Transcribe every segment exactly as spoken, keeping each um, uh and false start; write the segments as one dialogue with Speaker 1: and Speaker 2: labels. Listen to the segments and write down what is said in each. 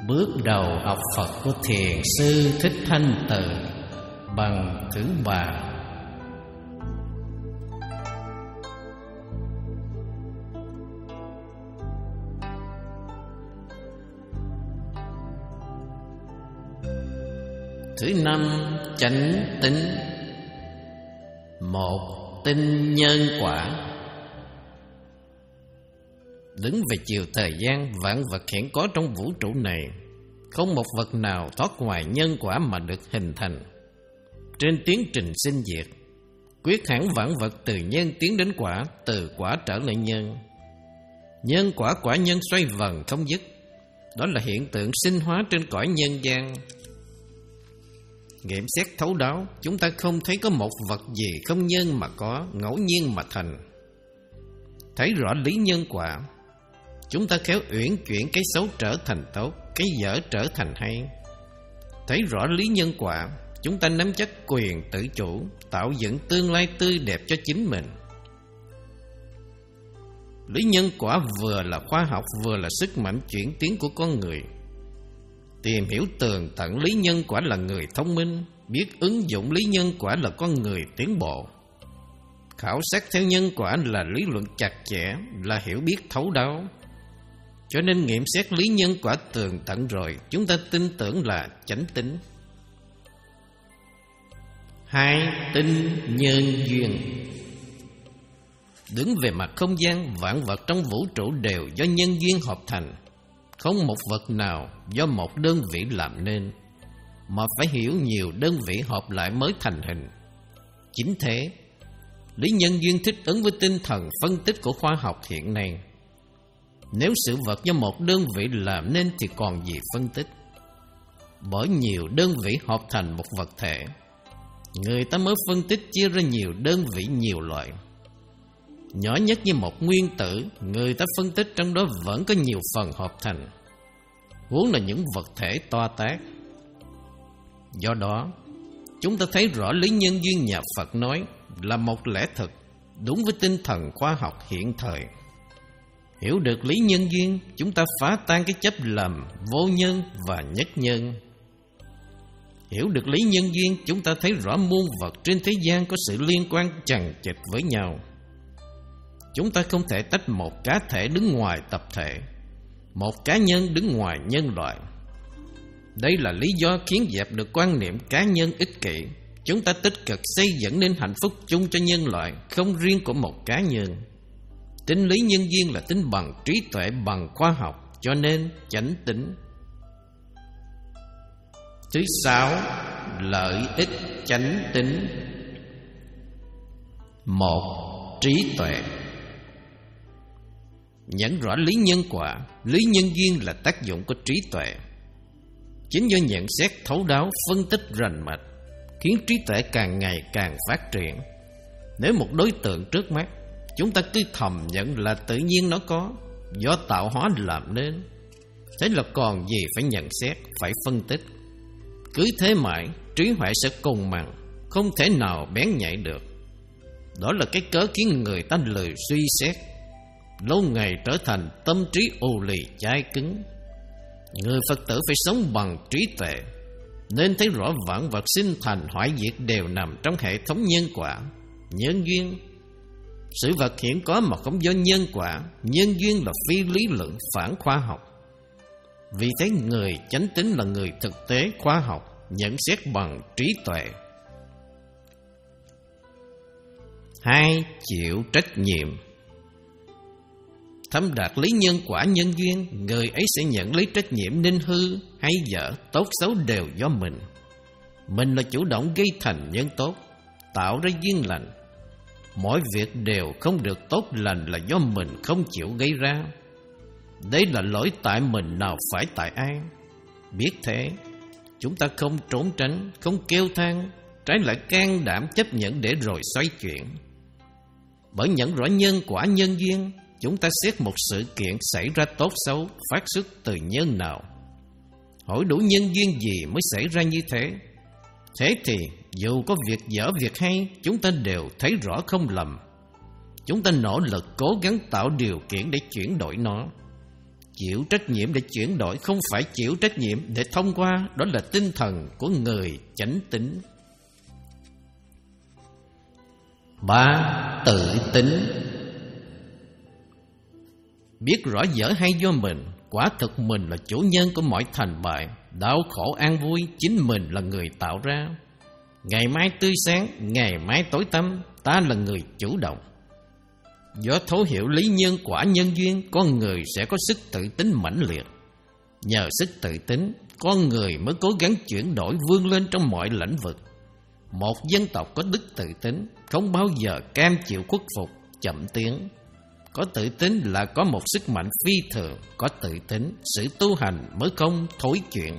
Speaker 1: Bước đầu học Phật của Thiền sư Thích Thanh Từ, bằng thứ ba. Thứ năm, chánh tín. Một, tin nhân quả. Đứng về chiều thời gian, vạn vật hiện có trong vũ trụ này, không một vật nào thoát ngoài nhân quả mà được hình thành. Trên tiến trình sinh diệt, quyết hẳn vạn vật từ nhân tiến đến quả, từ quả trở lại nhân. Nhân quả quả nhân xoay vần không dứt. Đó là hiện tượng sinh hóa trên cõi nhân gian. Nghiệm xét thấu đáo, chúng ta không thấy có một vật gì không nhân mà có, ngẫu nhiên mà thành. Thấy rõ lý nhân quả, chúng ta khéo uyển chuyển cái xấu trở thành tốt, cái dở trở thành hay. Thấy rõ lý nhân quả, chúng ta nắm chắc quyền tự chủ, tạo dựng tương lai tươi đẹp cho chính mình. Lý nhân quả vừa là khoa học, vừa là sức mạnh chuyển tiến của con người. Tìm hiểu tường tận lý nhân quả là người thông minh, biết ứng dụng lý nhân quả là con người tiến bộ. Khảo sát theo nhân quả là lý luận chặt chẽ, là hiểu biết thấu đáo. Cho nên nghiệm xét lý nhân quả tường tận rồi, chúng ta tin tưởng là chánh tín. Hai, tin nhân duyên. Đứng về mặt không gian, vạn vật trong vũ trụ đều do nhân duyên hợp thành. Không một vật nào do một đơn vị làm nên, mà phải hiểu nhiều đơn vị hợp lại mới thành hình. Chính thế, lý nhân duyên thích ứng với tinh thần phân tích của khoa học hiện nay. Nếu sự vật do một đơn vị làm nên thì còn gì phân tích. Bởi nhiều đơn vị hợp thành một vật thể, người ta mới phân tích chia ra nhiều đơn vị nhiều loại. Nhỏ nhất như một nguyên tử, người ta phân tích trong đó vẫn có nhiều phần hợp thành, huống là những vật thể toa tác. Do đó, chúng ta thấy rõ lý nhân duyên nhà Phật nói là một lẽ thực, đúng với tinh thần khoa học hiện thời. Hiểu được lý nhân duyên, chúng ta phá tan cái chấp lầm vô nhân và nhất nhân. Hiểu được lý nhân duyên, chúng ta thấy rõ muôn vật trên thế gian có sự liên quan chằng chịt với nhau. Chúng ta không thể tách một cá thể đứng ngoài tập thể, một cá nhân đứng ngoài nhân loại. Đây là lý do khiến dẹp được quan niệm cá nhân ích kỷ. Chúng ta tích cực xây dựng nên hạnh phúc chung cho nhân loại, không riêng của một cá nhân. Tính lý nhân duyên là tính bằng trí tuệ, bằng khoa học, cho nên chánh tín. Thứ sáu, lợi ích chánh tín. Một, trí tuệ. Nhận rõ lý nhân quả, lý nhân duyên là tác dụng của trí tuệ. Chính do nhận xét thấu đáo, phân tích rành mạch, khiến trí tuệ càng ngày càng phát triển. Nếu một đối tượng trước mắt, chúng ta cứ thầm nhận là tự nhiên nó có, do tạo hóa làm nên, thế là còn gì phải nhận xét, phải phân tích. Cứ thế mãi, trí huệ sẽ cùng mặn, không thể nào bén nhạy được. Đó là cái cớ khiến người ta lười suy xét, lâu ngày trở thành tâm trí ù lì chai cứng. Người Phật tử phải sống bằng trí tuệ, nên thấy rõ vạn vật sinh thành hoại diệt đều nằm trong hệ thống nhân quả, nhân duyên. Sự vật hiện có mà không do nhân quả, nhân duyên là phi lý luận, phản khoa học. Vì thế người chánh tín là người thực tế khoa học, nhận xét bằng trí tuệ. Hai, chịu trách nhiệm. Thâm đạt lý nhân quả nhân duyên, người ấy sẽ nhận lấy trách nhiệm nên hư hay dở, tốt xấu đều do mình. Mình là chủ động gây thành nhân tốt, tạo ra duyên lành. Mọi việc đều không được tốt lành là do mình không chịu gây ra. Đây là lỗi tại mình, nào phải tại ai. Biết thế, chúng ta không trốn tránh, không kêu than, trái lại can đảm chấp nhận để rồi xoay chuyển. Bởi nhận rõ nhân quả nhân duyên, chúng ta xét một sự kiện xảy ra tốt xấu phát xuất từ nhân nào. Hỏi đủ nhân duyên gì mới xảy ra như thế. Thế thì dù có việc dở việc hay, chúng ta đều thấy rõ không lầm. Chúng ta nỗ lực cố gắng tạo điều kiện để chuyển đổi nó. Chịu trách nhiệm để chuyển đổi, không phải chịu trách nhiệm để thông qua. Đó là tinh thần của người chánh tín. Ba, tự tính. Biết rõ dở hay do mình. Quả thực mình là chủ nhân của mọi thành bại. Đau khổ an vui chính mình là người tạo ra. Ngày mai tươi sáng, ngày mai tối tăm, ta là người chủ động. Do thấu hiểu lý nhân quả nhân duyên, con người sẽ có sức tự tính mãnh liệt. Nhờ sức tự tính, con người mới cố gắng chuyển đổi vươn lên trong mọi lĩnh vực. Một dân tộc có đức tự tính không bao giờ cam chịu khuất phục, chậm tiến. Có tự tính là có một sức mạnh phi thường. Có tự tính, sự tu hành mới không thối chuyển.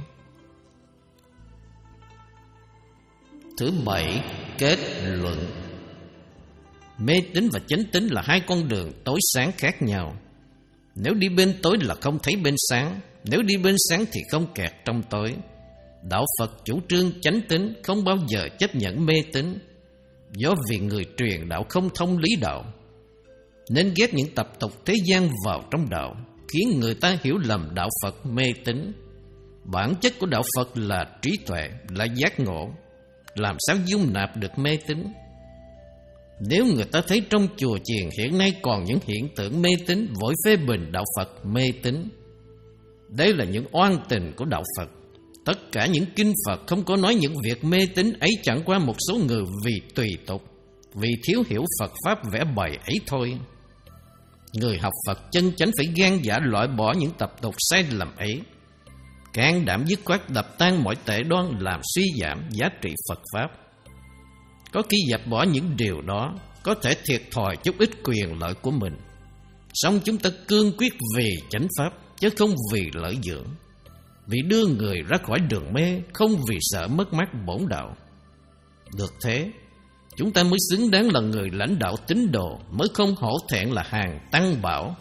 Speaker 1: Thứ bảy, kết luận. Mê tín và chánh tín là hai con đường tối sáng khác nhau. Nếu đi bên tối là không thấy bên sáng, nếu đi bên sáng thì không kẹt trong tối. Đạo Phật chủ trương chánh tín, không bao giờ chấp nhận mê tín. Do vì người truyền đạo không thông lý đạo, nên ghép những tập tục thế gian vào trong đạo, khiến người ta hiểu lầm đạo Phật mê tín. Bản chất của đạo Phật là trí tuệ, là giác ngộ. Làm sao dung nạp được mê tín? Nếu người ta thấy trong chùa chiền hiện nay còn những hiện tượng mê tín, vội phê bình đạo Phật mê tín. Đây là những oan tình của đạo Phật. Tất cả những kinh Phật không có nói những việc mê tín ấy, chẳng qua một số người vì tùy tục, vì thiếu hiểu Phật Pháp vẽ bày ấy thôi. Người học Phật chân chánh phải gan dạ loại bỏ những tập tục sai lầm ấy, can đảm dứt khoát đập tan mọi tệ đoan làm suy giảm giá trị Phật Pháp. Có khi dẹp bỏ những điều đó có thể thiệt thòi chút ít quyền lợi của mình, song chúng ta cương quyết vì chánh Pháp, chứ không vì lợi dưỡng, vì đưa người ra khỏi đường mê, không vì sợ mất mát bổn đạo. Được thế, chúng ta mới xứng đáng là người lãnh đạo tín đồ, mới không hổ thẹn là hàng tăng bảo.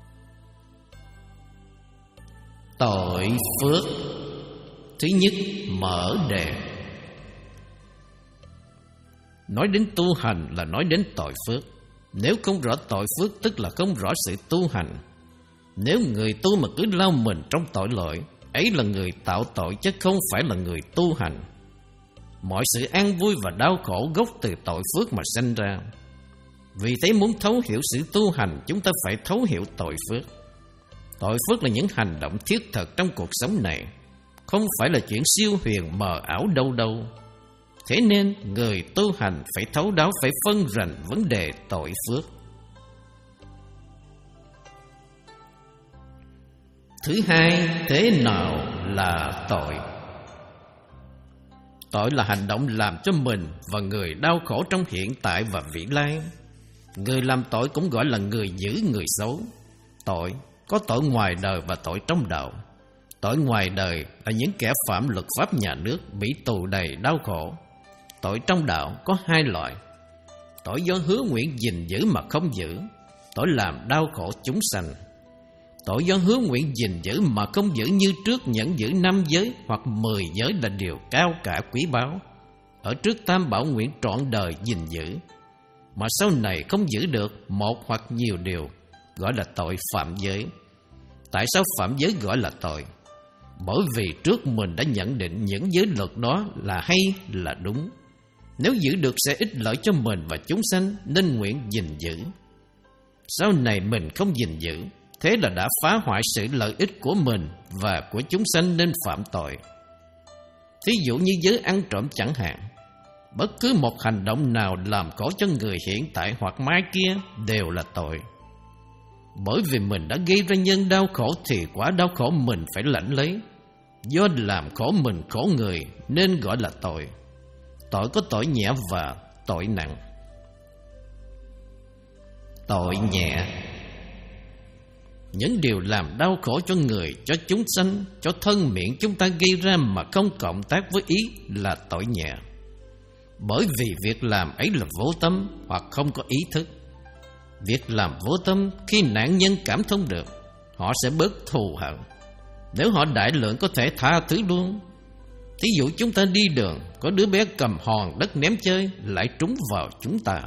Speaker 1: Tội phước. Thứ nhất, mở đề. Nói đến tu hành là nói đến tội phước. Nếu không rõ tội phước tức là không rõ sự tu hành. Nếu người tu mà cứ lao mình trong tội lỗi, ấy là người tạo tội chứ không phải là người tu hành. Mọi sự an vui và đau khổ gốc từ tội phước mà sanh ra. Vì thế muốn thấu hiểu sự tu hành, chúng ta phải thấu hiểu tội phước. Tội phước là những hành động thiết thực trong cuộc sống này, không phải là chuyện siêu huyền mờ ảo đâu đâu. Thế nên người tu hành phải thấu đáo, phải phân rành vấn đề tội phước. Thứ hai, thế nào là tội? Tội là hành động làm cho mình và người đau khổ trong hiện tại và vị lai. Người làm tội cũng gọi là người dữ, người xấu. Tội có tội ngoài đời và tội trong đạo. Tội ngoài đời là những kẻ phạm luật pháp nhà nước, bị tù đầy đau khổ. Tội trong đạo có hai loại: tội do hứa nguyện gìn giữ mà không giữ, tội làm đau khổ chúng sanh. Tội do hứa nguyện gìn giữ mà không giữ, như trước nhẫn giữ năm giới hoặc mười giới là điều cao cả quý báu. Ở trước tam bảo nguyện trọn đời gìn giữ, mà sau này không giữ được một hoặc nhiều điều, gọi là tội phạm giới. Tại sao phạm giới gọi là tội? Bởi vì trước mình đã nhận định những giới luật đó là hay, là đúng. Nếu giữ được sẽ ích lợi cho mình và chúng sanh, nên nguyện gìn giữ. Sau này mình không gìn giữ, thế là đã phá hoại sự lợi ích của mình và của chúng sanh, nên phạm tội. Thí dụ như giới ăn trộm chẳng hạn. Bất cứ một hành động nào làm khổ cho người hiện tại hoặc mai kia đều là tội. Bởi vì mình đã gây ra nhân đau khổ thì quả đau khổ mình phải lãnh lấy. Do làm khổ mình khổ người nên gọi là tội. Tội có tội nhẹ và tội nặng. Tội nhẹ: những điều làm đau khổ cho người, cho chúng sanh, cho thân miệng chúng ta gây ra mà không cộng tác với ý là tội nhẹ. Bởi vì việc làm ấy là vô tâm hoặc không có ý thức. Việc làm vô tâm, khi nạn nhân cảm thông được, họ sẽ bớt thù hận. Nếu họ đại lượng có thể tha thứ luôn. Thí dụ chúng ta đi đường, có đứa bé cầm hòn đất ném chơi, lại trúng vào chúng ta.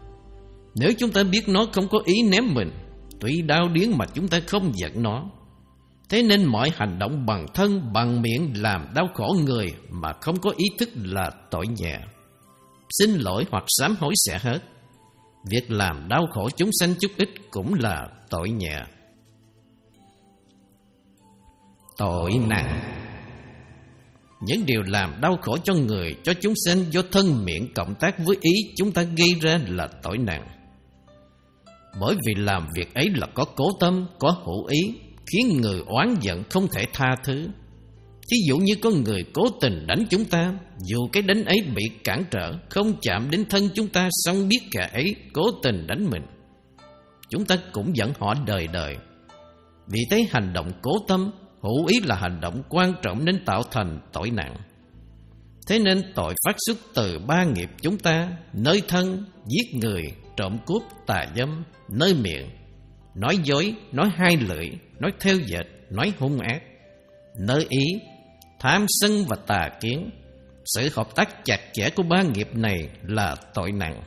Speaker 1: Nếu chúng ta biết nó không có ý ném mình, tuy đau điếng mà chúng ta không giận nó, Thế nên mọi hành động bằng thân, bằng miệng làm đau khổ người mà không có ý thức là tội nhẹ. Xin lỗi hoặc sám hối sẽ hết. Việc làm đau khổ chúng sanh chút ít cũng là tội nhẹ. Tội nặng. Những điều làm đau khổ cho người, cho chúng sanh do thân miệng cộng tác với ý chúng ta gây ra là tội nặng. Bởi vì làm việc ấy là có cố tâm, có hữu ý, khiến người oán giận không thể tha thứ. Thí dụ như có người cố tình đánh chúng ta, dù cái đánh ấy bị cản trở, không chạm đến thân chúng ta, song biết kẻ ấy cố tình đánh mình, chúng ta cũng giận họ đời đời. Vì thế hành động cố tâm, hữu ý là hành động quan trọng nên tạo thành tội nặng. Thế nên tội phát xuất từ ba nghiệp chúng ta: nơi thân, giết người, trộm cướp, tà dâm; nơi miệng, nói dối, nói hai lưỡi, nói theo dệt, nói hung ác; nơi ý, tham sân và tà kiến. Sự hợp tác chặt chẽ của ba nghiệp này là tội nặng.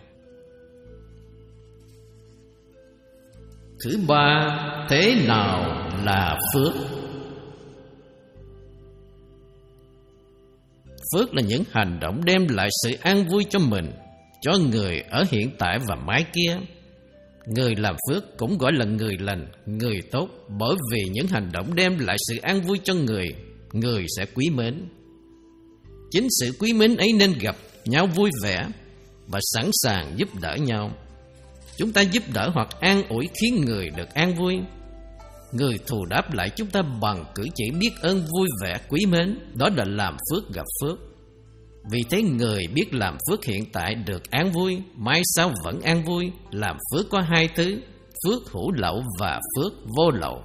Speaker 1: Thứ ba, thế nào là phước? Phước là những hành động đem lại sự an vui cho mình, cho người ở hiện tại và mai kia. Người làm phước cũng gọi là người lành, người tốt, bởi vì những hành động đem lại sự an vui cho người, người sẽ quý mến. Chính sự quý mến ấy nên gặp nhau vui vẻ và sẵn sàng giúp đỡ nhau. Chúng ta giúp đỡ hoặc an ủi khiến người được an vui. Người thù đáp lại chúng ta bằng cử chỉ biết ơn, vui vẻ, quý mến, đó là làm phước gặp phước. Vì thế người biết làm phước hiện tại được an vui, mai sau vẫn an vui. Làm phước có hai thứ: phước hữu lậu và phước vô lậu.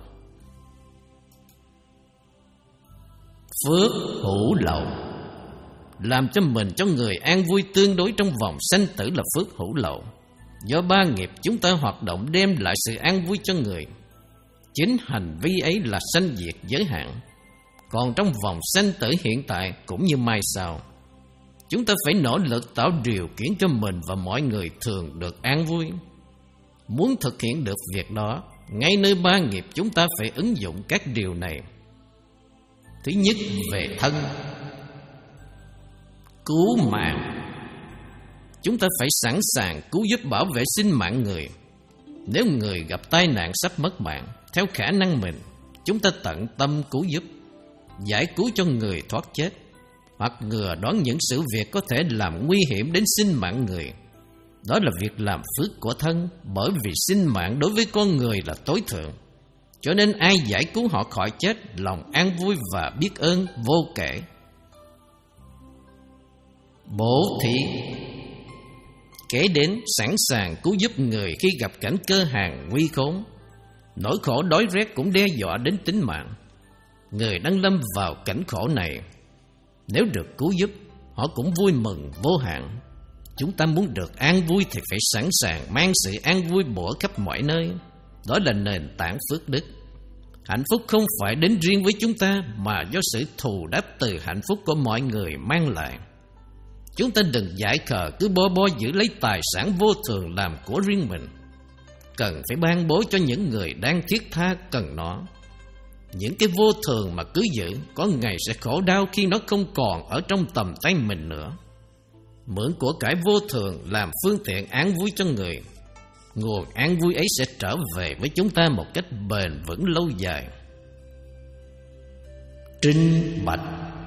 Speaker 1: Phước hữu lậu làm cho mình, cho người an vui tương đối trong vòng sanh tử là phước hữu lậu. Do ba nghiệp chúng ta hoạt động đem lại sự an vui cho người. Chính hành vi ấy là sanh diệt giới hạn. Còn trong vòng sanh tử hiện tại cũng như mai sau, chúng ta phải nỗ lực tạo điều kiện cho mình và mọi người thường được an vui. Muốn thực hiện được việc đó, ngay nơi ba nghiệp chúng ta phải ứng dụng các điều này. Thứ nhất, về thân, cứu mạng. Chúng ta phải sẵn sàng cứu giúp bảo vệ sinh mạng người. Nếu người gặp tai nạn sắp mất mạng, theo khả năng mình, chúng ta tận tâm cứu giúp, giải cứu cho người thoát chết, hoặc ngừa đón những sự việc có thể làm nguy hiểm đến sinh mạng người. Đó là việc làm phước của thân, bởi vì sinh mạng đối với con người là tối thượng. Cho nên ai giải cứu họ khỏi chết, lòng an vui và biết ơn vô kể. Bố thí, kể đến sẵn sàng cứu giúp người khi gặp cảnh cơ hàng nguy khốn. Nỗi khổ đói rét cũng đe dọa đến tính mạng. Người đang lâm vào cảnh khổ này, nếu được cứu giúp, họ cũng vui mừng vô hạn. Chúng ta muốn được an vui thì phải sẵn sàng mang sự an vui bủa khắp mọi nơi. Đó là nền tảng phước đức. Hạnh phúc không phải đến riêng với chúng ta, mà do sự thù đáp từ hạnh phúc của mọi người mang lại. Chúng ta đừng dại khờ cứ bo bo giữ lấy tài sản vô thường làm của riêng mình. Cần phải ban bố cho những người đang thiết tha cần nó. Những cái vô thường mà cứ giữ, có ngày sẽ khổ đau khi nó không còn ở trong tầm tay mình nữa. Mượn của cải vô thường làm phương tiện an vui cho người. Nguồn an vui ấy sẽ trở về với chúng ta một cách bền vững lâu dài. Trinh bạch,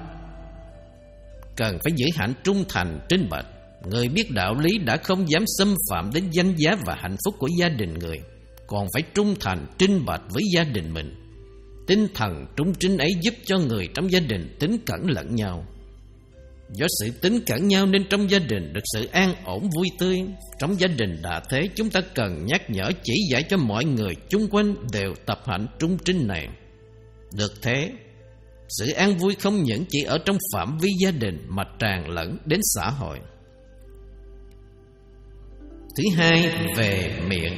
Speaker 1: cần phải giữ hạnh trung thành trinh bạch. Người biết đạo lý đã không dám xâm phạm đến danh giá và hạnh phúc của gia đình người, còn phải trung thành trinh bạch với gia đình mình. Tinh thần trung trinh ấy giúp cho người trong gia đình tín cẩn lẫn nhau. Do sự tín cẩn nhau nên trong gia đình được sự an ổn vui tươi. Trong gia đình đã thế, chúng ta cần nhắc nhở chỉ dạy cho mọi người chung quanh đều tập hạnh trung trinh này. Được thế, sự an vui không những chỉ ở trong phạm vi gia đình mà tràn lẫn đến xã hội. Thứ hai, về miệng.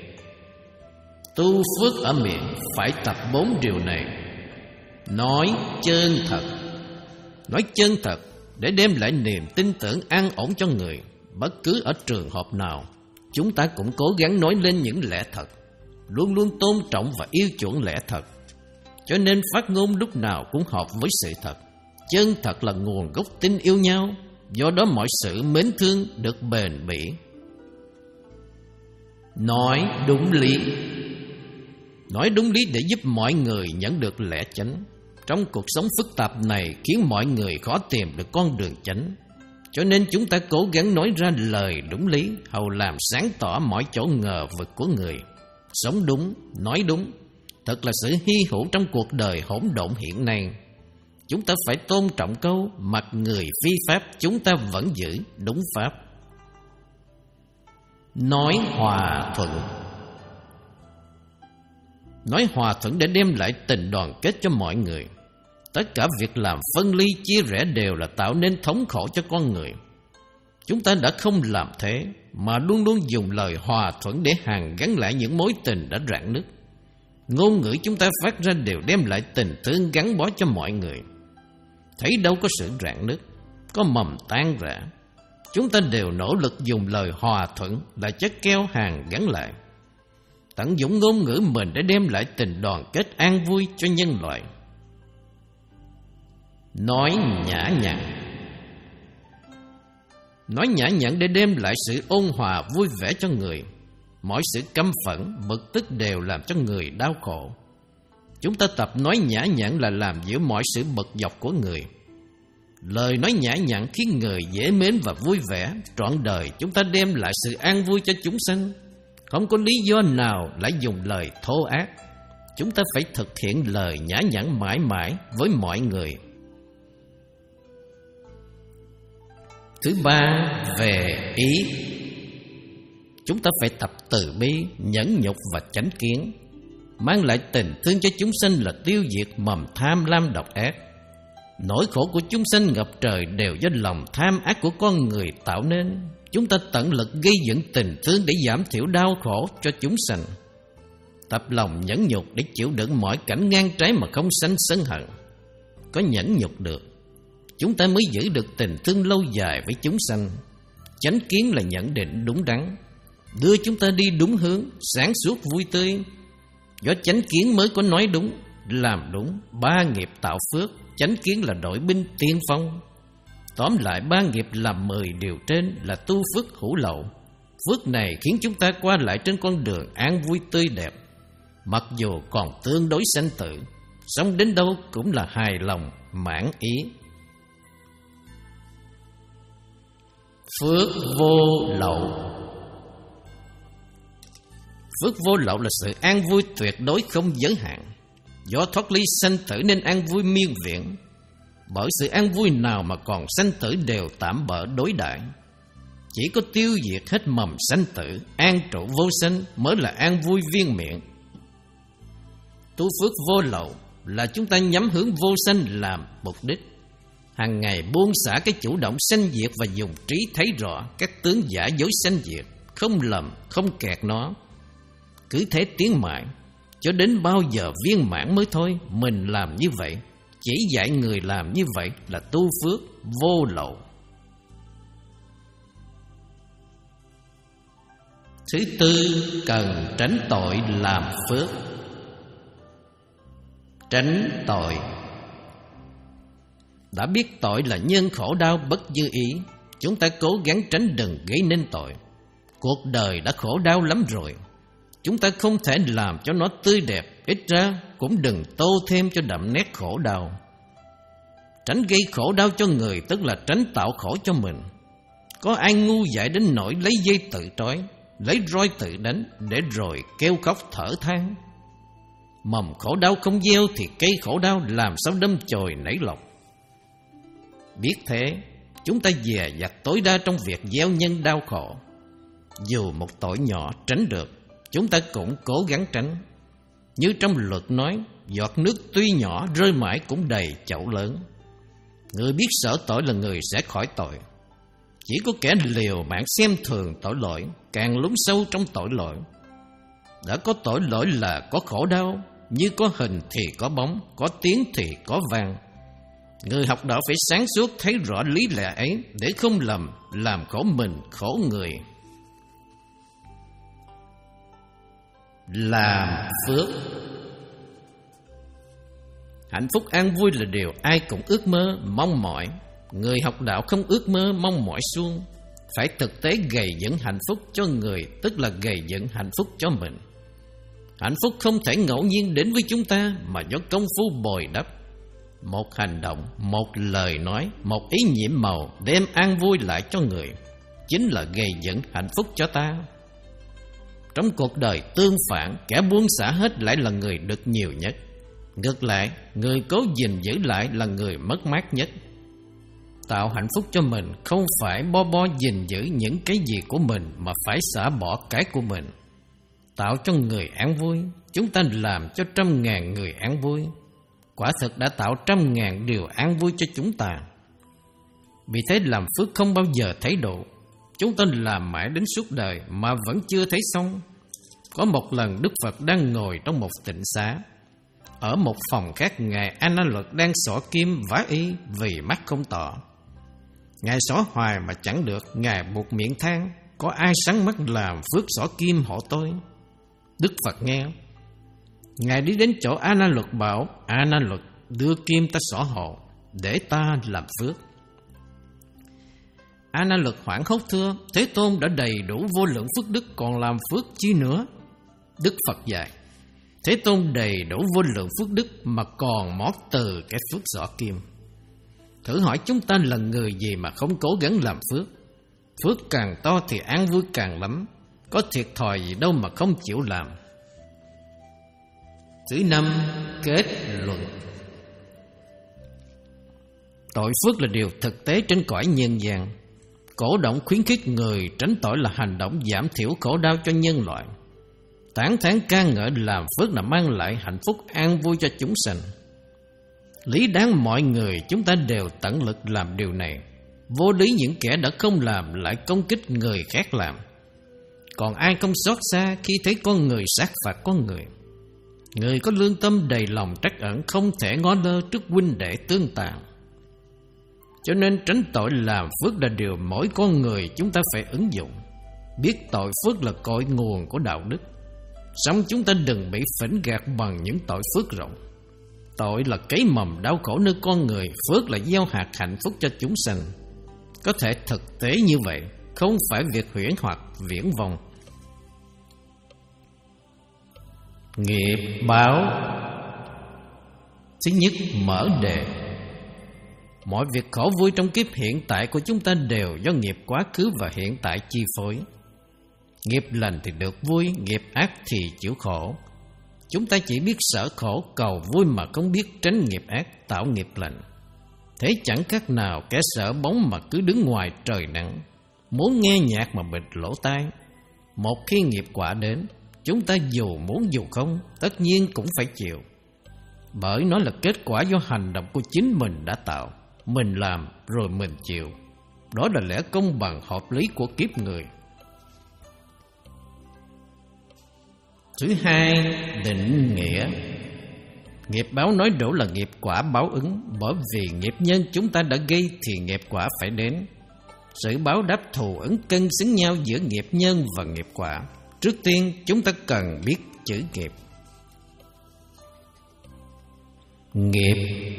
Speaker 1: Tu phước ở miệng phải tập bốn điều này. Nói chân thật. Nói chân thật để đem lại niềm tin tưởng an ổn cho người. Bất cứ ở trường hợp nào, chúng ta cũng cố gắng nói lên những lẽ thật, luôn luôn tôn trọng và yêu chuộng lẽ thật. cho nên phát ngôn lúc nào cũng hợp với sự thật. Chân thật là nguồn gốc tình yêu nhau, do đó mọi sự mến thương được bền bỉ. Nói đúng lý. Nói đúng lý để giúp mọi người nhận được lẽ chánh. Trong cuộc sống phức tạp này khiến mọi người khó tìm được con đường chánh, cho nên chúng ta cố gắng nói ra lời đúng lý, hầu làm sáng tỏ mọi chỗ ngờ vực của người. Sống đúng, nói đúng, thật là sự hy hữu trong cuộc đời hỗn độn hiện nay. Chúng ta phải tôn trọng câu mặc người phi pháp, chúng ta vẫn giữ đúng pháp. Nói hòa thuận. Nói hòa thuận để đem lại tình đoàn kết cho mọi người. Tất cả việc làm phân ly chia rẽ đều là tạo nên thống khổ cho con người. Chúng ta đã không làm thế, mà luôn luôn dùng lời hòa thuận để hàn gắn lại những mối tình đã rạn nứt. Ngôn ngữ chúng ta phát ra đều đem lại tình thương gắn bó cho mọi người. Thấy đâu có sự rạn nứt, có mầm tan rã, chúng ta đều nỗ lực dùng lời hòa thuận là chất keo hàn gắn lại. Tận dụng ngôn ngữ mình để đem lại tình đoàn kết an vui cho nhân loại. Nói nhã nhặn. Nói nhã nhặn để đem lại sự ôn hòa vui vẻ cho người. Mọi sự căm phẫn, bực tức đều làm cho người đau khổ. Chúng ta tập nói nhã nhặn là làm giữa mọi sự bực dọc của người. Lời nói nhã nhặn khiến người dễ mến và vui vẻ. Trọn đời chúng ta đem lại sự an vui cho chúng sanh. Không có lý do nào lại dùng lời thô ác. Chúng ta phải thực hiện lời nhã nhặn mãi mãi với mọi người. Thứ ba, về ý. Chúng ta phải tập từ bi, nhẫn nhục và chánh kiến. Mang lại tình thương cho chúng sanh là tiêu diệt mầm tham lam độc ác. Nỗi khổ của chúng sanh ngập trời đều do lòng tham ác của con người tạo nên. Chúng ta tận lực gây dựng tình thương để giảm thiểu đau khổ cho chúng sanh. Tập lòng nhẫn nhục để chịu đựng mọi cảnh ngang trái mà không sanh sân hận. Có nhẫn nhục được, chúng ta mới giữ được tình thương lâu dài với chúng sanh. Chánh kiến là nhận định đúng đắn, đưa chúng ta đi đúng hướng, sáng suốt vui tươi. Do chánh kiến mới có nói đúng, làm đúng, ba nghiệp tạo phước. Chánh kiến là đội binh tiên phong. Tóm lại ba nghiệp làm mười điều trên là tu phước hữu lậu. Phước này khiến chúng ta qua lại trên con đường an vui tươi đẹp. Mặc dù còn tương đối sanh tử, sống đến đâu cũng là hài lòng, mãn ý. Phước vô lậu. Phước vô lậu là sự an vui tuyệt đối không giới hạn. Do thoát ly sanh tử nên an vui miên viễn. Bởi sự an vui nào mà còn sanh tử đều tạm bợ đối đãi. Chỉ có tiêu diệt hết mầm sanh tử, an trụ vô sanh mới là an vui viên miệng. Tu phước vô lậu là chúng ta nhắm hướng vô sanh làm mục đích. Hàng ngày buông xả cái chủ động sanh diệt và dùng trí thấy rõ các tướng giả dối sanh diệt, không lầm, không kẹt nó. Cứ thế tiến mãi, cho đến bao giờ viên mãn mới thôi. Mình làm như vậy, chỉ dạy người làm như vậy là tu phước vô lậu. Thứ tư, cần tránh tội làm phước. Tránh tội. Đã biết tội là nhân khổ đau bất như ý, chúng ta cố gắng tránh đừng gây nên tội. Cuộc đời đã khổ đau lắm rồi, chúng ta không thể làm cho nó tươi đẹp. Ít ra cũng đừng tô thêm cho đậm nét khổ đau. Tránh gây khổ đau cho người tức là tránh tạo khổ cho mình. Có ai ngu dại đến nỗi lấy dây tự trói, lấy roi tự đánh, để rồi kêu khóc thở than? Mầm khổ đau không gieo thì cây khổ đau làm sao đâm chồi nảy lộc. Biết thế, chúng ta dè dặt tối đa trong việc gieo nhân đau khổ. Dù một tội nhỏ tránh được, chúng ta cũng cố gắng tránh. Như trong luật nói, giọt nước tuy nhỏ rơi mãi cũng đầy chậu lớn. Người biết sợ tội là người sẽ khỏi tội. Chỉ có kẻ liều mạng xem thường tội lỗi, càng lún sâu trong tội lỗi. Đã có tội lỗi là có khổ đau, như có hình thì có bóng, có tiếng thì có vang. Người học đạo phải sáng suốt thấy rõ lý lẽ ấy để không lầm làm khổ mình khổ người. Làm phước. Hạnh phúc an vui là điều ai cũng ước mơ, mong mỏi. Người học đạo không ước mơ, mong mỏi suông. Phải thực tế gầy dựng hạnh phúc cho người, tức là gầy dựng hạnh phúc cho mình. Hạnh phúc không thể ngẫu nhiên đến với chúng ta, mà do công phu bồi đắp. Một hành động, một lời nói, một ý nhiệm màu đem an vui lại cho người, chính là gây dựng hạnh phúc cho ta. Trong cuộc đời tương phản, kẻ buông xả hết lại là người được nhiều nhất. Ngược lại, người cố gìn giữ lại là người mất mát nhất. Tạo hạnh phúc cho mình không phải bo bo gìn giữ những cái gì của mình, mà phải xả bỏ cái của mình. Tạo cho người an vui, chúng ta làm cho trăm ngàn người an vui. Quả thực đã tạo trăm ngàn điều an vui cho chúng ta. Vì thế làm phước không bao giờ thấy đủ. Chúng ta làm mãi đến suốt đời mà vẫn chưa thấy xong. Có một lần Đức Phật đang ngồi trong một tịnh xá. Ở một phòng khác, Ngài A Nan Luật đang xỏ kim vá y vì mắt không tỏ. Ngài xỏ hoài mà chẳng được, Ngài buộc miệng than: có ai sáng mắt làm phước xỏ kim hộ tôi? Đức Phật nghe. Ngài đi đến chỗ A Nan Luật bảo: A Nan Luật, đưa kim ta xỏ hộ, để ta làm phước. A Nan Luật hoảng hốt thưa: Thế Tôn đã đầy đủ vô lượng phước đức, còn làm phước chi nữa? Đức Phật dạy: Thế Tôn đầy đủ vô lượng phước đức mà còn mót từ cái phước xỏ kim. Thử hỏi chúng ta là người gì mà không cố gắng làm phước? Phước càng to thì an vui càng lắm, có thiệt thòi gì đâu mà không chịu làm. Thứ năm, kết luận. Tội phước là điều thực tế trên cõi nhân gian. Cổ động khuyến khích người tránh tội là hành động giảm thiểu khổ đau cho nhân loại. Tán thán ca ngợi làm phước là mang lại hạnh phúc an vui cho chúng sanh. Lý đáng mọi người chúng ta đều tận lực làm điều này. Vô lý những kẻ đã không làm lại công kích người khác làm. Còn ai không xót xa khi thấy con người sát phạt con người? Người có lương tâm đầy lòng trắc ẩn không thể ngó lơ trước huynh đệ tương tàn. Cho nên tránh tội làm phước là điều mỗi con người chúng ta phải ứng dụng. Biết tội phước là cội nguồn của đạo đức, song chúng ta đừng bị phỉnh gạt bằng những tội phước rộng. Tội là cấy mầm đau khổ nơi con người, phước là gieo hạt hạnh phúc cho chúng sanh. Có thể thực tế như vậy, không phải việc huyễn hoặc viển vông. Nghiệp báo. Thứ nhất, mở đề. Mọi việc khổ vui trong kiếp hiện tại của chúng ta đều do nghiệp quá khứ và hiện tại chi phối. Nghiệp lành thì được vui, nghiệp ác thì chịu khổ. Chúng ta chỉ biết sợ khổ cầu vui mà không biết tránh nghiệp ác tạo nghiệp lành. Thế chẳng khác nào kẻ sợ bóng mà cứ đứng ngoài trời nắng, muốn nghe nhạc mà bịt lỗ tai. Một khi nghiệp quả đến, chúng ta dù muốn dù không, tất nhiên cũng phải chịu. Bởi nó là kết quả do hành động của chính mình đã tạo. Mình làm rồi mình chịu. Đó là lẽ công bằng hợp lý của kiếp người. Thứ hai, định nghĩa. Nghiệp báo nói đủ là nghiệp quả báo ứng. Bởi vì nghiệp nhân chúng ta đã gây thì nghiệp quả phải đến. Sự báo đáp thù ứng cân xứng nhau giữa nghiệp nhân và nghiệp quả. Trước tiên chúng ta cần biết chữ nghiệp. Nghiệp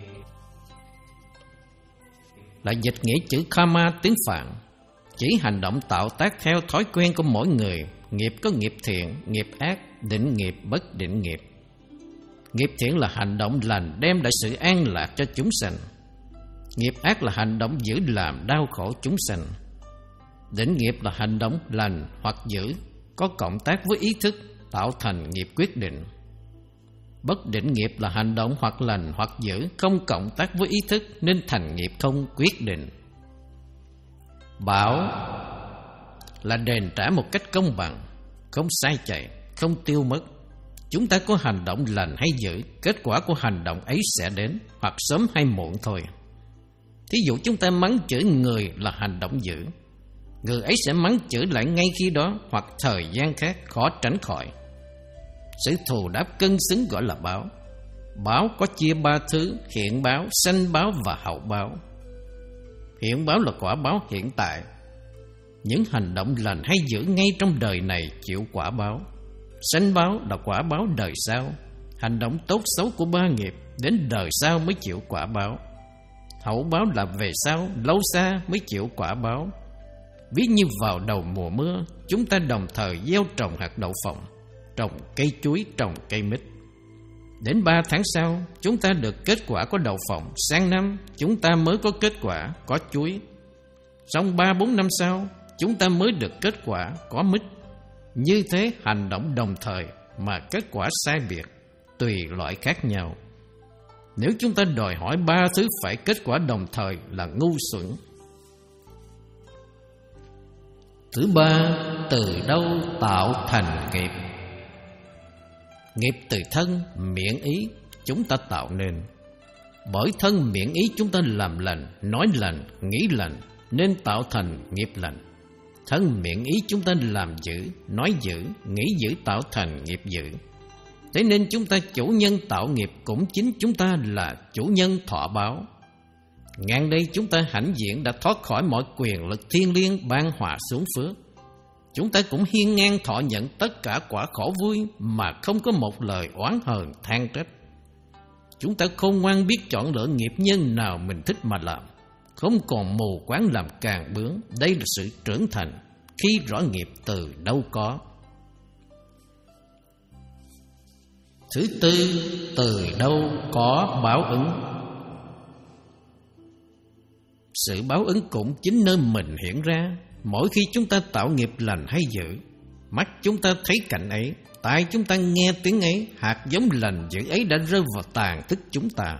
Speaker 1: là dịch nghĩa chữ karma tiếng Phạn, chỉ hành động tạo tác theo thói quen của mỗi người. Nghiệp có nghiệp thiện, nghiệp ác, định nghiệp, bất định nghiệp. Nghiệp thiện là hành động lành đem lại sự an lạc cho chúng sanh. Nghiệp ác là hành động dữ làm đau khổ chúng sanh. Định nghiệp là hành động lành hoặc dữ có cộng tác với ý thức tạo thành nghiệp quyết định. Bất định nghiệp là hành động hoặc lành hoặc dữ không cộng tác với ý thức nên thành nghiệp không quyết định. Bảo là đền trả một cách công bằng, không sai chạy, không tiêu mất. Chúng ta có hành động lành hay dữ, kết quả của hành động ấy sẽ đến, hoặc sớm hay muộn thôi. Thí dụ chúng ta mắng chửi người là hành động dữ, người ấy sẽ mắng chửi lại ngay khi đó hoặc thời gian khác khó tránh khỏi. Sự thù đáp cân xứng gọi là báo. Báo có chia ba thứ: hiện báo, sanh báo và hậu báo. Hiện báo là quả báo hiện tại. Những hành động lành hay dữ ngay trong đời này chịu quả báo. Sanh báo là quả báo đời sau. Hành động tốt xấu của ba nghiệp đến đời sau mới chịu quả báo. Hậu báo là về sau, lâu xa mới chịu quả báo. Ví như vào đầu mùa mưa, chúng ta đồng thời gieo trồng hạt đậu phộng, trồng cây chuối, trồng cây mít. Đến ba tháng sau, chúng ta được kết quả có đậu phộng. Sang năm, chúng ta mới có kết quả có chuối. Xong ba bốn năm sau, chúng ta mới được kết quả có mít. Như thế hành động đồng thời mà kết quả sai biệt, tùy loại khác nhau. Nếu chúng ta đòi hỏi ba thứ phải kết quả đồng thời là ngu xuẩn. Thứ ba, từ đâu tạo thành nghiệp? Nghiệp từ thân, miệng, ý chúng ta tạo nên. Bởi thân miệng ý chúng ta làm lành, nói lành, nghĩ lành, nên tạo thành nghiệp lành. Thân miệng ý chúng ta làm dữ, nói dữ, nghĩ dữ tạo thành nghiệp dữ. Thế nên chúng ta chủ nhân tạo nghiệp, cũng chính chúng ta là chủ nhân thọ báo. Ngang đây chúng ta hãnh diện đã thoát khỏi mọi quyền lực thiên liêng ban hòa xuống phước. Chúng ta cũng hiên ngang thọ nhận tất cả quả khổ vui mà không có một lời oán hờn than trách. Chúng ta khôn ngoan biết chọn lựa nghiệp nhân nào mình thích mà làm, không còn mù quáng làm càng bướng. Đây là sự trưởng thành khi rõ nghiệp từ đâu có. Thứ tư, từ đâu có báo ứng? Sự báo ứng cũng chính nơi mình hiện ra. Mỗi khi chúng ta tạo nghiệp lành hay dữ, mắt chúng ta thấy cảnh ấy, tai chúng ta nghe tiếng ấy, hạt giống lành dữ ấy đã rơi vào tàn thức chúng ta.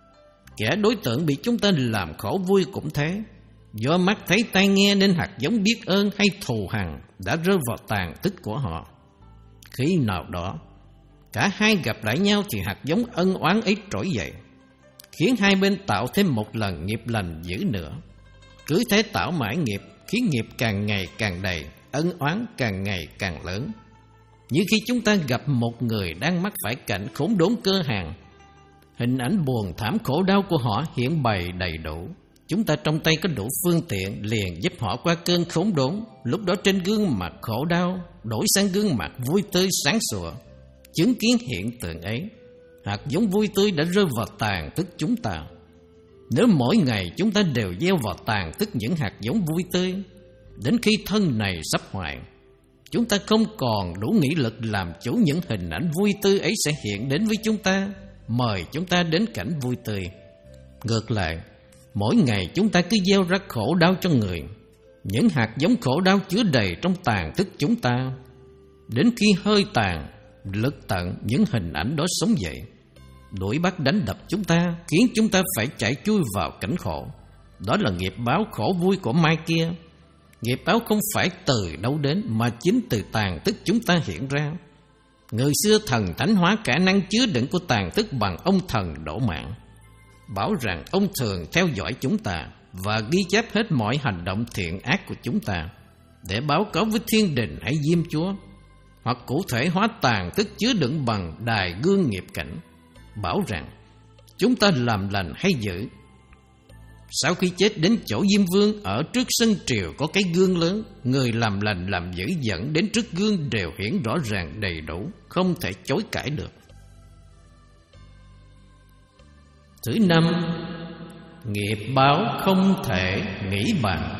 Speaker 1: Kẻ đối tượng bị chúng ta làm khổ vui cũng thế. Do mắt thấy tai nghe nên hạt giống biết ơn hay thù hằn đã rơi vào tàn thức của họ. Khi nào đó cả hai gặp lại nhau thì hạt giống ân oán ấy trỗi dậy, khiến hai bên tạo thêm một lần nghiệp lành dữ nữa. Cứ thế tạo mãi nghiệp, khiến nghiệp càng ngày càng đầy, ân oán càng ngày càng lớn. Như khi chúng ta gặp một người đang mắc phải cảnh khốn đốn cơ hàn, hình ảnh buồn thảm khổ đau của họ hiện bày đầy đủ. Chúng ta trong tay có đủ phương tiện liền giúp họ qua cơn khốn đốn. Lúc đó trên gương mặt khổ đau đổi sang gương mặt vui tươi sáng sủa. Chứng kiến hiện tượng ấy, hạt giống vui tươi đã rơi vào tàn thức chúng ta. Nếu mỗi ngày chúng ta đều gieo vào tàn thức những hạt giống vui tươi, đến khi thân này sắp hoại, chúng ta không còn đủ nghị lực làm chủ, những hình ảnh vui tươi ấy sẽ hiện đến với chúng ta, mời chúng ta đến cảnh vui tươi. Ngược lại, mỗi ngày chúng ta cứ gieo ra khổ đau cho người, những hạt giống khổ đau chứa đầy trong tàn thức chúng ta. Đến khi hơi tàn, lực tận, những hình ảnh đó sống dậy, đuổi bắt đánh đập chúng ta, khiến chúng ta phải chạy chui vào cảnh khổ. Đó là nghiệp báo khổ vui của mai kia. Nghiệp báo không phải từ đâu đến, mà chính từ tàn thức chúng ta hiện ra. Người xưa thần thánh hóa khả năng chứa đựng của tàn thức bằng ông thần đổ mạng, bảo rằng ông thường theo dõi chúng ta và ghi chép hết mọi hành động thiện ác của chúng ta, để báo cáo với thiên đình hay Diêm Chúa. Hoặc cụ thể hóa tàn thức chứa đựng bằng đài gương nghiệp cảnh, bảo rằng chúng ta làm lành hay dữ. Sau khi chết đến chỗ Diêm Vương, ở trước sân triều có cái gương lớn, người làm lành làm dữ dẫn đến trước gương đều hiển rõ ràng đầy đủ, không thể chối cãi được. Thứ năm, nghiệp báo không thể nghĩ bàn.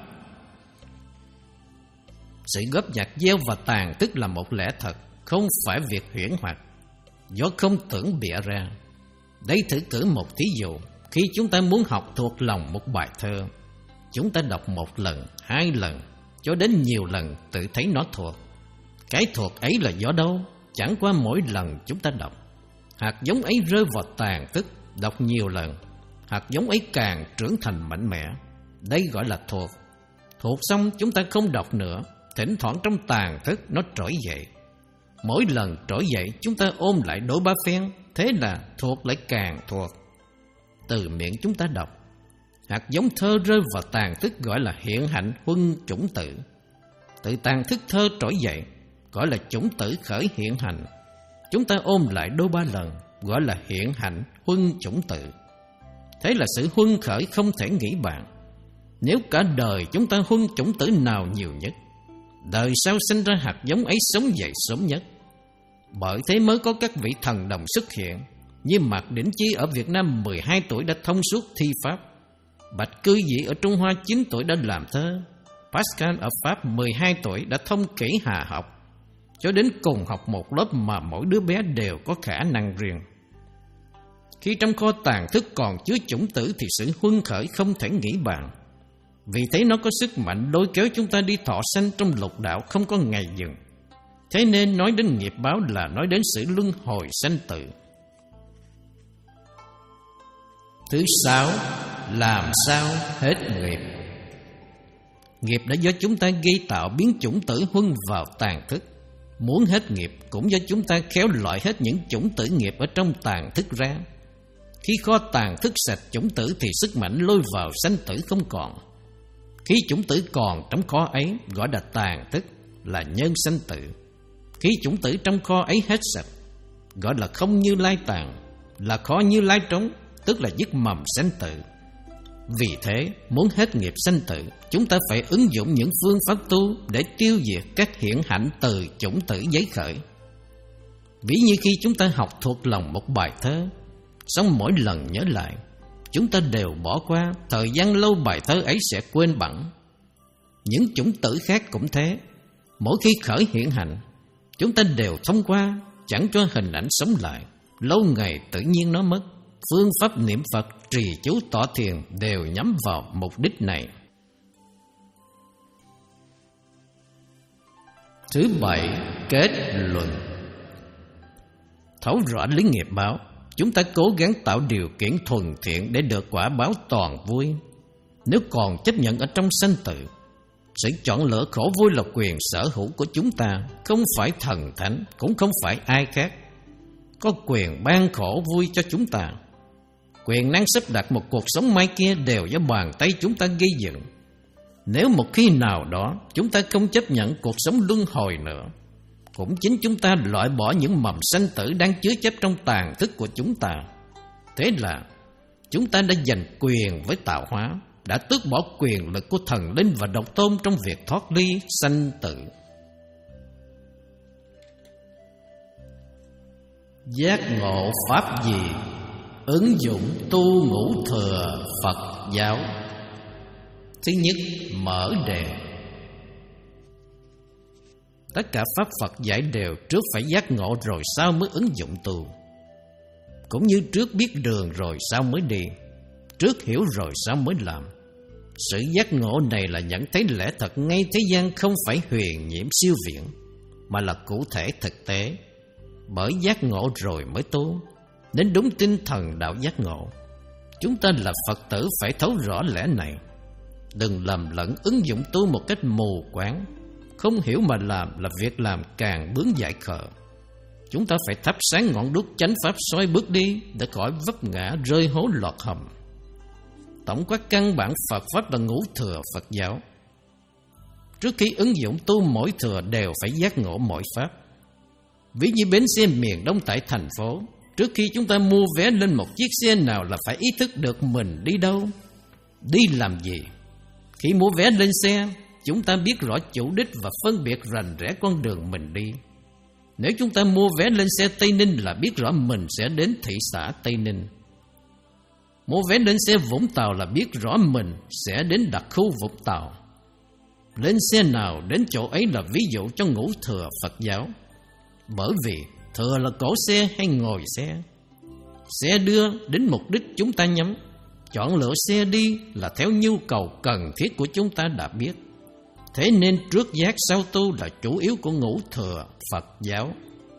Speaker 1: Sự góp nhặt gieo và tàn tức là một lẽ thật, không phải việc huyễn hoặc, do không tưởng bịa ra. Đây thử cử một thí dụ. Khi chúng ta muốn học thuộc lòng một bài thơ, chúng ta đọc một lần, hai lần, cho đến nhiều lần tự thấy nó thuộc. Cái thuộc ấy là do đâu? Chẳng qua mỗi lần chúng ta đọc, hạt giống ấy rơi vào tàn tức. Đọc nhiều lần, hạt giống ấy càng trưởng thành mạnh mẽ. Đây gọi là thuộc. Thuộc xong chúng ta không đọc nữa. Thỉnh thoảng trong tàn thức nó trỗi dậy. Mỗi lần trỗi dậy chúng ta ôm lại đôi ba phen. Thế là thuộc lại càng thuộc. Từ miệng chúng ta đọc, hạt giống thơ rơi vào tàn thức gọi là hiện hạnh huân chủng tử. Từ tàn thức thơ trỗi dậy gọi là chủng tử khởi hiện hành. Chúng ta ôm lại đôi ba lần gọi là hiện hạnh huân chủng tử. Thế là sự huân khởi không thể nghĩ bàn. Nếu cả đời chúng ta huân chủng tử nào nhiều nhất, đời sau sinh ra hạt giống ấy sống dậy sớm nhất. Bởi thế mới có các vị thần đồng xuất hiện, như Mạc Đỉnh Chi ở Việt Nam mười hai tuổi đã thông suốt thi pháp, Bạch Cư Dị ở Trung Hoa chín tuổi đã làm thơ, Pascal ở Pháp mười hai tuổi đã thông kỹ hà học, cho đến cùng học một lớp mà mỗi đứa bé đều có khả năng riêng. Khi trong kho tàng thức còn chứa chủng tử thì sự huân khởi không thể nghĩ bàn. Vì thế nó có sức mạnh lôi kéo chúng ta đi thọ sanh trong lục đạo không có ngày dừng. Thế nên nói đến nghiệp báo là nói đến sự luân hồi sanh tử. Thứ sáu, làm sao hết nghiệp. Nghiệp đã do chúng ta gây tạo biến chủng tử huân vào tàn thức. Muốn hết nghiệp cũng do chúng ta khéo loại hết những chủng tử nghiệp ở trong tàn thức ra. Khi kho tàn thức sạch chủng tử thì sức mạnh lôi vào sanh tử không còn. Khi chủng tử còn trong kho ấy gọi là tàn thức, là nhân sanh tử. Khi chủng tử trong kho ấy hết sạch gọi là không Như Lai tàn, là khó Như Lai trống, tức là dứt mầm sanh tử. Vì thế muốn hết nghiệp sanh tử, chúng ta phải ứng dụng những phương pháp tu để tiêu diệt các hiện hạnh từ chủng tử giấy khởi. Ví như khi chúng ta học thuộc lòng một bài thơ, xong mỗi lần nhớ lại, chúng ta đều bỏ qua, thời gian lâu bài thơ ấy sẽ quên bẵng. Những chủng tử khác cũng thế, mỗi khi khởi hiện hành, chúng ta đều thông qua, chẳng cho hình ảnh sống lại, lâu ngày tự nhiên nó mất. Phương pháp niệm Phật, trì chú tọa thiền đều nhắm vào mục đích này. Thứ bảy, kết luận. Thấu rõ lý nghiệp báo, chúng ta cố gắng tạo điều kiện thuần thiện để được quả báo toàn vui. Nếu còn chấp nhận ở trong sanh tử, sự chọn lựa khổ vui là quyền sở hữu của chúng ta, không phải thần thánh, cũng không phải ai khác có quyền ban khổ vui cho chúng ta. Quyền năng sắp đặt một cuộc sống mai kia đều do bàn tay chúng ta gây dựng. Nếu một khi nào đó chúng ta không chấp nhận cuộc sống luân hồi nữa, cũng chính chúng ta loại bỏ những mầm sanh tử đang chứa chấp trong tàn thức của chúng ta. Thế là chúng ta đã giành quyền với tạo hóa, đã tước bỏ quyền lực của thần linh và độc tôn trong việc thoát ly sanh tử. Giác ngộ pháp gì? Ứng dụng tu ngũ thừa Phật giáo. Thứ nhất, mở đề. Tất cả pháp Phật dạy đều trước phải giác ngộ rồi sau mới ứng dụng tu. Cũng như trước biết đường rồi sau mới đi, trước hiểu rồi sau mới làm. Sự giác ngộ này là nhận thấy lẽ thật ngay thế gian không phải huyền nhiệm siêu viễn, mà là cụ thể thực tế. Bởi giác ngộ rồi mới tu, nên đúng tinh thần đạo giác ngộ. Chúng ta là Phật tử phải thấu rõ lẽ này. Đừng lầm lẫn ứng dụng tu một cách mù quáng. Không hiểu mà làm là việc làm càng bướng dại khờ. Chúng ta phải thắp sáng ngọn đuốc chánh pháp soi bước đi, để khỏi vấp ngã rơi hố lọt hầm. Tổng quát căn bản Phật pháp là ngũ thừa Phật giáo. Trước khi ứng dụng tu mỗi thừa đều phải giác ngộ mỗi pháp. Ví như bến xe miền Đông tại thành phố, trước khi chúng ta mua vé lên một chiếc xe nào là phải ý thức được mình đi đâu, đi làm gì. Khi mua vé lên xe, chúng ta biết rõ chủ đích và phân biệt rành rẽ con đường mình đi. Nếu chúng ta mua vé lên xe Tây Ninh là biết rõ mình sẽ đến thị xã Tây Ninh. Mua vé lên xe Vũng Tàu là biết rõ mình sẽ đến đặc khu Vũng Tàu. Lên xe nào đến chỗ ấy là ví dụ cho ngũ thừa Phật giáo. Bởi vì thừa là cỗ xe hay ngồi xe. Xe đưa đến mục đích chúng ta nhắm. Chọn lựa xe đi là theo nhu cầu cần thiết của chúng ta đã biết. Thế nên trước giác sau tu là chủ yếu của ngũ thừa Phật giáo.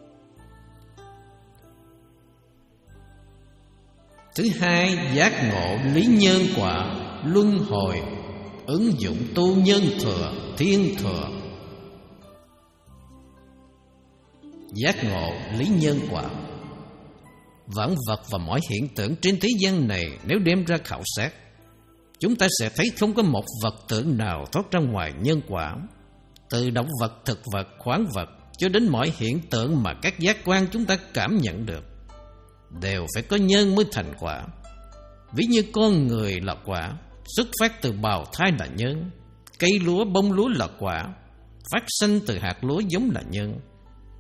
Speaker 1: Thứ hai, giác ngộ lý nhân quả, luân hồi, ứng dụng tu nhân thừa, thiên thừa. Giác ngộ lý nhân quả. Vạn vật và mọi hiện tượng trên thế gian này nếu đem ra khảo sát, chúng ta sẽ thấy không có một vật tượng nào thoát ra ngoài nhân quả. Từ động vật, thực vật, khoáng vật cho đến mọi hiện tượng mà các giác quan chúng ta cảm nhận được, đều phải có nhân mới thành quả. Ví như con người là quả, xuất phát từ bào thai là nhân. Cây lúa, bông lúa là quả, phát sanh từ hạt lúa giống là nhân.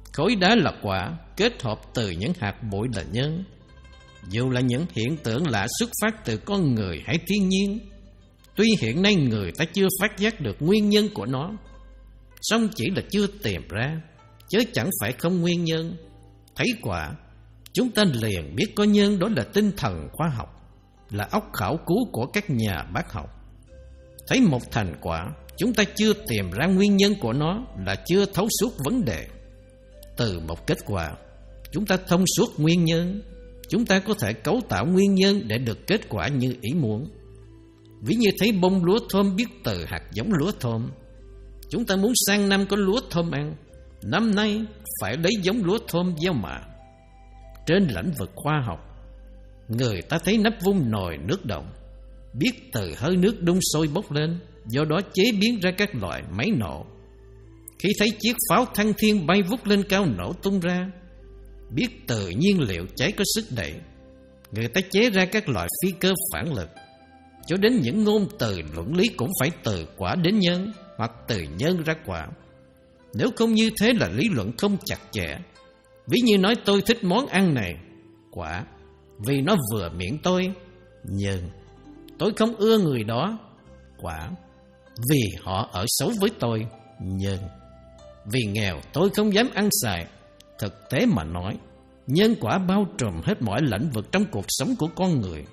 Speaker 1: Khối đá là quả, kết hợp từ những hạt bụi là nhân. Dù là những hiện tượng lạ xuất phát từ con người hay thiên nhiên, tuy hiện nay người ta chưa phát giác được nguyên nhân của nó, song chỉ là chưa tìm ra, chứ chẳng phải không nguyên nhân. Thấy quả, chúng ta liền biết có nhân, đó là tinh thần khoa học, là óc khảo cứu của các nhà bác học. Thấy một thành quả, chúng ta chưa tìm ra nguyên nhân của nó, là chưa thấu suốt vấn đề. Từ một kết quả, chúng ta thông suốt nguyên nhân, chúng ta có thể cấu tạo nguyên nhân để được kết quả như ý muốn. Ví như thấy bông lúa thơm biết từ hạt giống lúa thơm. Chúng ta muốn sang năm có lúa thơm ăn, năm nay phải lấy giống lúa thơm gieo mạ. Trên lĩnh vực khoa học, người ta thấy nắp vung nồi nước động, biết từ hơi nước đun sôi bốc lên, do đó chế biến ra các loại máy nổ. Khi thấy chiếc pháo thăng thiên bay vút lên cao nổ tung ra, biết từ nhiên liệu cháy có sức đẩy, người ta chế ra các loại phi cơ phản lực. Cho đến những ngôn từ luận lý cũng phải từ quả đến nhân, hoặc từ nhân ra quả. Nếu không như thế là lý luận không chặt chẽ. Ví như nói tôi thích món ăn này, quả, vì nó vừa miệng tôi, nhân. Tôi không ưa người đó, quả, vì họ ở xấu với tôi, nhân. Vì nghèo tôi không dám ăn xài. Thực tế mà nói, nhân quả bao trùm hết mọi lĩnh vực trong cuộc sống của con người.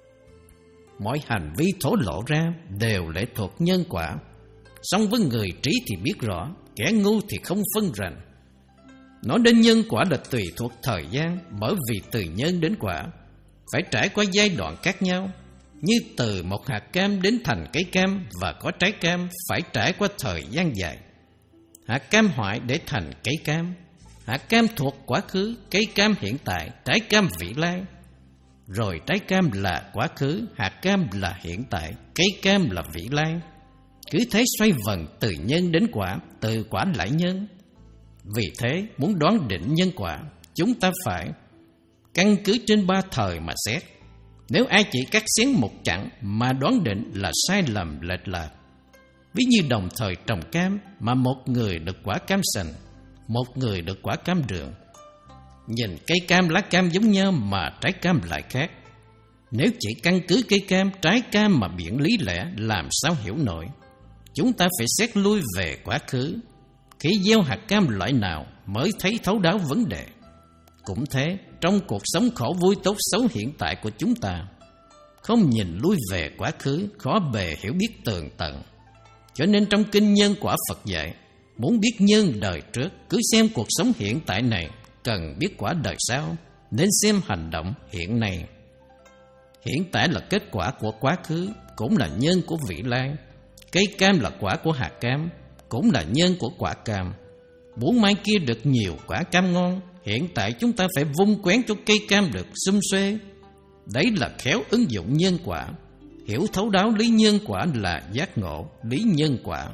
Speaker 1: Mọi hành vi thổ lộ ra đều lệ thuộc nhân quả. Song với người trí thì biết rõ, kẻ ngu thì không phân rành. Nói đến nhân quả là tùy thuộc thời gian, bởi vì từ nhân đến quả phải trải qua giai đoạn khác nhau. Như từ một hạt cam đến thành cây cam và có trái cam phải trải qua thời gian dài. Hạt cam hoại để thành cây cam. Hạt cam thuộc quá khứ, cây cam hiện tại, trái cam vị lai. Rồi trái cam là quá khứ, hạt cam là hiện tại, cây cam là vị lai. Cứ thế xoay vần từ nhân đến quả, từ quả lại nhân. Vì thế, muốn đoán định nhân quả, chúng ta phải căn cứ trên ba thời mà xét. Nếu ai chỉ cắt xén một chặng mà đoán định là sai lầm lệch lạc. Ví như đồng thời trồng cam mà một người được quả cam sành, một người được quả cam đường. Nhìn cây cam lá cam giống nhau mà trái cam lại khác. Nếu chỉ căn cứ cây cam, trái cam mà biện lý lẽ, làm sao hiểu nổi. Chúng ta phải xét lui về quá khứ. Khi gieo hạt cam loại nào mới thấy thấu đáo vấn đề. Cũng thế, trong cuộc sống khổ vui tốt xấu hiện tại của chúng ta, không nhìn lui về quá khứ, khó bề hiểu biết tường tận. Cho nên trong kinh nhân quả Phật dạy, muốn biết nhân đời trước, cứ xem cuộc sống hiện tại này, cần biết quả đời sau, nên xem hành động hiện nay. Hiện tại là kết quả của quá khứ, cũng là nhân của vị lai. Cây cam là quả của hạt cam, cũng là nhân của quả cam. Muốn mai kia được nhiều quả cam ngon, hiện tại chúng ta phải vung quén cho cây cam được sum xuê. Đấy là khéo ứng dụng nhân quả. Hiểu thấu đáo lý nhân quả là giác ngộ lý nhân quả.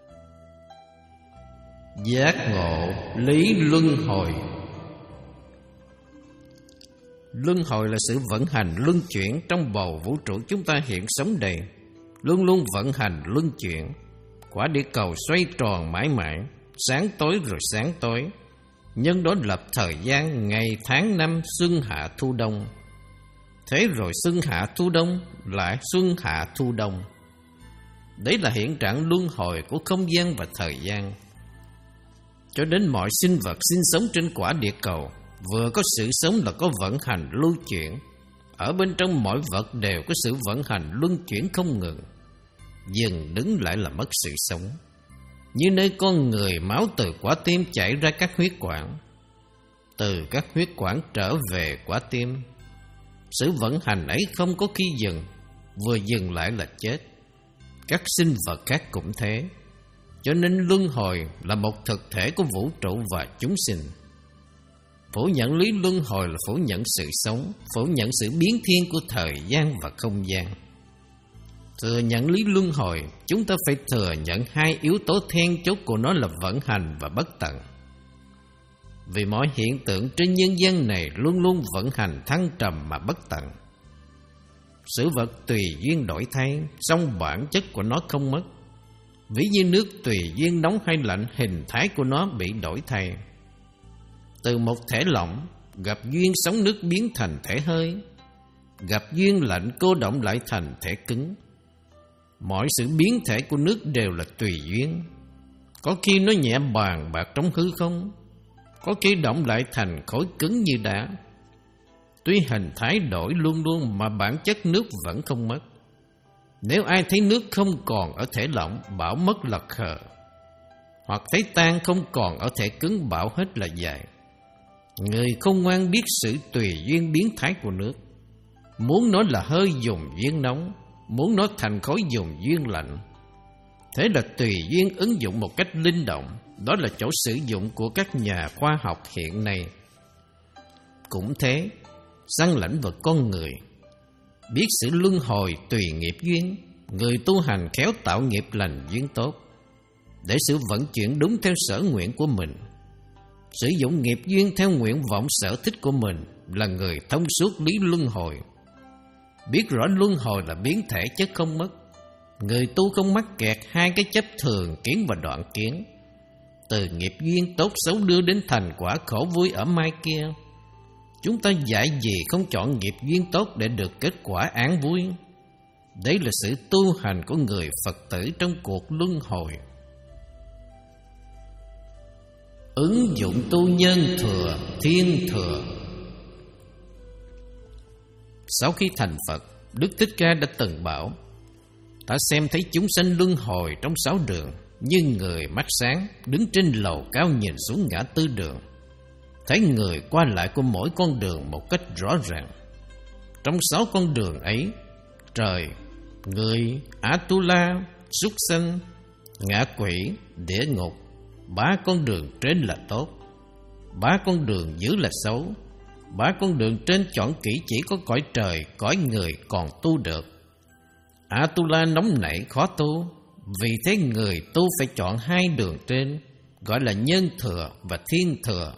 Speaker 1: Giác ngộ lý luân hồi. Luân hồi là sự vận hành luân chuyển trong bầu vũ trụ chúng ta hiện sống đây, luôn luôn vận hành luân chuyển. Quả địa cầu xoay tròn mãi mãi, sáng tối rồi sáng tối. Nhân đó lập thời gian, ngày tháng năm, xuân hạ thu đông. Thế rồi xuân hạ thu đông, lại xuân hạ thu đông. Đấy là hiện trạng luân hồi của không gian và thời gian. Cho đến mọi sinh vật sinh sống trên quả địa cầu, vừa có sự sống là có vận hành lưu chuyển. Ở bên trong mỗi vật đều có sự vận hành luân chuyển không ngừng. Dừng đứng lại là mất sự sống. Như nơi con người, máu từ quả tim chảy ra các huyết quản, từ các huyết quản trở về quả tim. Sự vận hành ấy không có khi dừng, vừa dừng lại là chết. Các sinh vật khác cũng thế. Cho nên luân hồi là một thực thể của vũ trụ và chúng sinh. Phủ nhận lý luân hồi là phủ nhận sự sống, phủ nhận sự biến thiên của thời gian và không gian. Thừa nhận lý luân hồi, chúng ta phải thừa nhận hai yếu tố then chốt của nó là vận hành và bất tận. Vì mọi hiện tượng trên nhân gian này luôn luôn vận hành thăng trầm mà bất tận. Sự vật tùy duyên đổi thay, song bản chất của nó không mất. Ví như nước tùy duyên nóng hay lạnh, hình thái của nó bị đổi thay. Từ một thể lỏng, gặp duyên sóng nước biến thành thể hơi, gặp duyên lạnh cô động lại thành thể cứng. Mọi sự biến thể của nước đều là tùy duyên. Có khi nó nhẹ bàn bạc trong hư không, có khi động lại thành khối cứng như đá. Tuy hình thái đổi luôn luôn mà bản chất nước vẫn không mất. Nếu ai thấy nước không còn ở thể lỏng, bảo mất là khờ, hoặc thấy tan không còn ở thể cứng, bảo hết là dại. Người không ngoan biết sự tùy duyên biến thái của nước. Muốn nó là hơi dùng duyên nóng, muốn nó thành khối dùng duyên lạnh. Thế là tùy duyên ứng dụng một cách linh động. Đó là chỗ sử dụng của các nhà khoa học hiện nay. Cũng thế, sang lĩnh vực con người, biết sự luân hồi tùy nghiệp duyên, người tu hành khéo tạo nghiệp lành duyên tốt, để sự vận chuyển đúng theo sở nguyện của mình. Sử dụng nghiệp duyên theo nguyện vọng sở thích của mình là người thông suốt lý luân hồi. Biết rõ luân hồi là biến thể chứ không mất. Người tu không mắc kẹt hai cái chấp thường kiến và đoạn kiến. Từ nghiệp duyên tốt xấu đưa đến thành quả khổ vui ở mai kia. Chúng ta dạy gì không chọn nghiệp duyên tốt để được kết quả an vui. Đấy là sự tu hành của người Phật tử trong cuộc luân hồi. Ứng dụng tu nhân thừa, thiên thừa. Sau khi thành Phật, Đức Thích Ca đã từng bảo: ta xem thấy chúng sanh luân hồi trong sáu đường, như người mắt sáng đứng trên lầu cao nhìn xuống ngã tư đường, thấy người qua lại của mỗi con đường một cách rõ ràng. Trong sáu con đường ấy, trời, người, Atula, súc sanh, ngạ quỷ, địa ngục, ba con đường trên là tốt, ba con đường dưới là xấu. Ba con đường trên chọn kỹ chỉ có cõi trời, cõi người còn tu được. Atula nóng nảy khó tu, vì thế người tu phải chọn hai đường trên, gọi là nhân thừa và thiên thừa.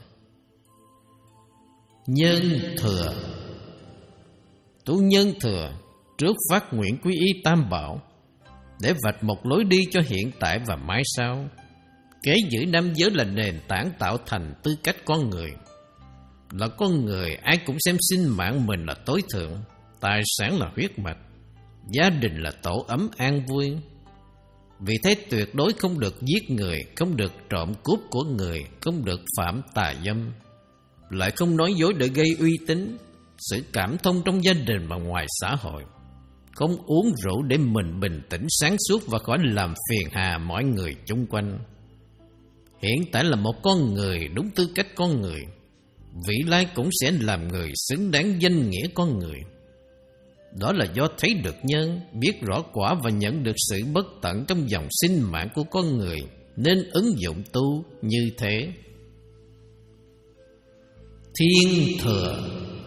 Speaker 1: Nhân thừa. Tu nhân thừa trước phát nguyện quy y tam bảo, để vạch một lối đi cho hiện tại và mãi sau. Kế giữ năm giới là nền tảng tạo thành tư cách con người. Là con người, ai cũng xem sinh mạng mình là tối thượng, tài sản là huyết mạch, gia đình là tổ ấm an vui. Vì thế tuyệt đối không được giết người, không được trộm cướp của người, không được phạm tà dâm, lại không nói dối để gây uy tín, sự cảm thông trong gia đình và ngoài xã hội, không uống rượu để mình bình tĩnh sáng suốt và khỏi làm phiền hà mọi người chung quanh. Hiện tại là một con người đúng tư cách con người, vị lai cũng sẽ làm người xứng đáng danh nghĩa con người. Đó là do thấy được nhân, biết rõ quả và nhận được sự bất tận trong dòng sinh mạng của con người, nên ứng dụng tu như thế. Thiên thừa.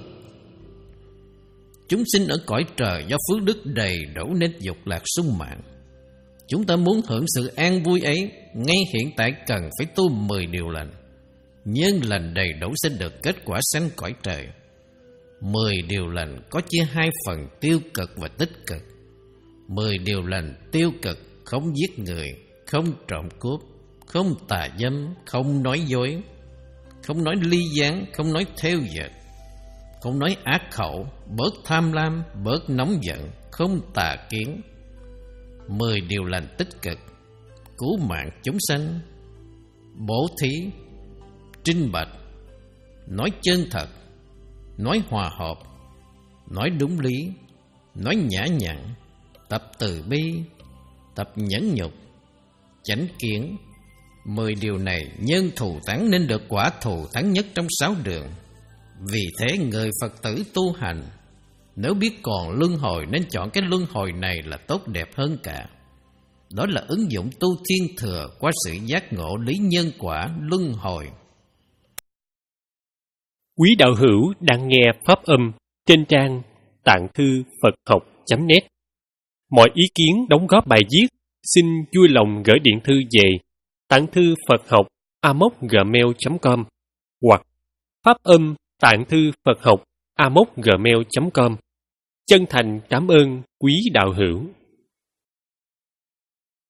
Speaker 1: Chúng sinh ở cõi trời do phước đức đầy đủ nên dục lạc sung mạng. Chúng ta muốn hưởng sự an vui ấy, ngay hiện tại cần phải tu mười điều lành. Nhân lành đầy đủ sẽ được kết quả sanh cõi trời. Mười điều lành có chia hai phần tiêu cực và tích cực. Mười điều lành tiêu cực: không giết người, không trộm cướp, không tà dâm, không nói dối, không nói ly gián, không nói theo dệt, không nói ác khẩu, bớt tham lam, bớt nóng giận, không tà kiến. Mười điều lành tích cực: cứu mạng chúng sanh, bố thí, trinh bạch, nói chân thật, nói hòa hợp, nói đúng lý, nói nhã nhặn, tập từ bi, tập nhẫn nhục, chánh kiến. Mười điều này nhân thù thắng nên được quả thù thắng nhất trong sáu đường. Vì thế người Phật tử tu hành, nếu biết còn luân hồi nên chọn cái luân hồi này là tốt đẹp hơn cả. Đó là ứng dụng tu thiên thừa qua sự giác ngộ lý nhân quả luân hồi.
Speaker 2: Quý đạo hữu đang nghe pháp âm trên trang tạng thư Phật học chấm net. Mọi ý kiến đóng góp bài viết xin vui lòng gửi điện thư về tạng thư Phật học a m o gmail chấm com hoặc pháp âm tạng thư Phật học a m o gmail chấm com. Chân thành cảm ơn quý đạo hữu.